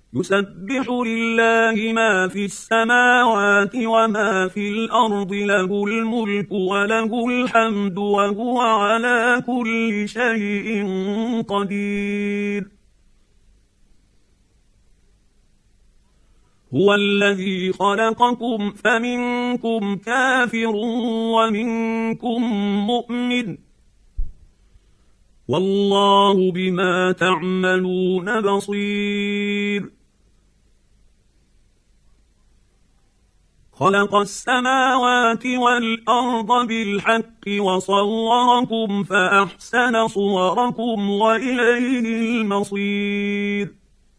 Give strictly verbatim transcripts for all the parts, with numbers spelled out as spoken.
يسبح لله ما في السماوات وما في الأرض، له الملك وله الحمد وهو على كل شيء قدير. هو الذي خلقكم فمنكم كافر ومنكم مؤمن، والله بما تعملون بصير. خلق السماوات والأرض بالحق وصوركم فأحسن صوركم وإليه المصير.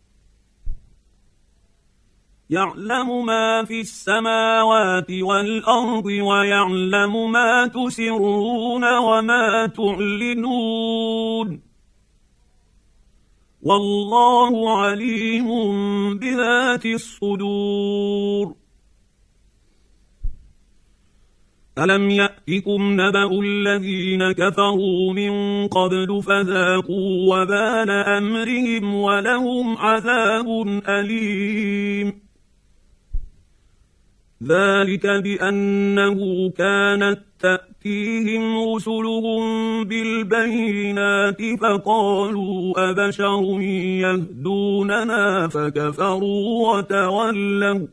يعلم ما في السماوات والأرض ويعلم ما تسرون وما تعلنون، والله عليم بذات الصدور. ألم يأتكم نبأ الذين كفروا من قبل فذاقوا وبال أمرهم ولهم عذاب أليم. ذلك بأنه كانت تأتيهم رسلهم بالبينات فقالوا أبشر يهدوننا فكفروا وتولوا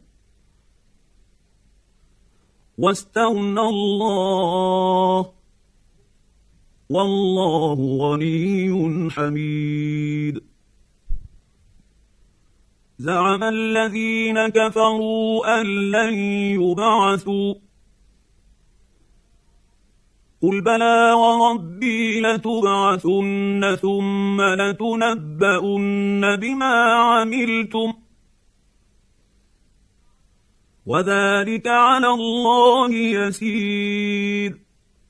واستغنى الله، والله غني حميد. زعم الذين كفروا أن لن يبعثوا، قل بلى وربي لتبعثن ثم لتنبؤن بما عملتم، وذلك على الله يسير.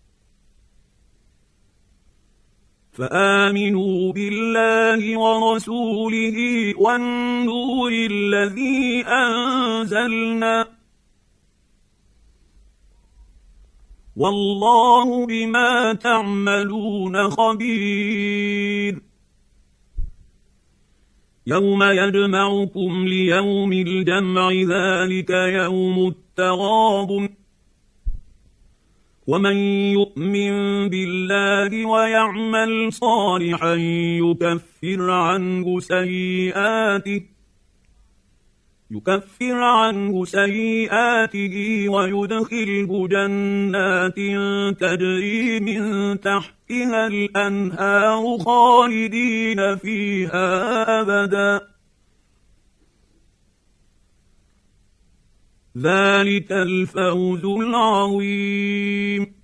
فآمنوا بالله ورسوله والنور الذي أنزلنا، والله بما تعملون خبير. يوم يجمعكم ليوم الجمع ذلك يوم التغابن، ومن يؤمن بالله ويعمل صالحا يكفر عنه سيئاته يكفر عنه سيئاته ويدخله جنات تجري من تحتها الأنهار خالدين فيها أبدا، ذلك الفوز العظيم.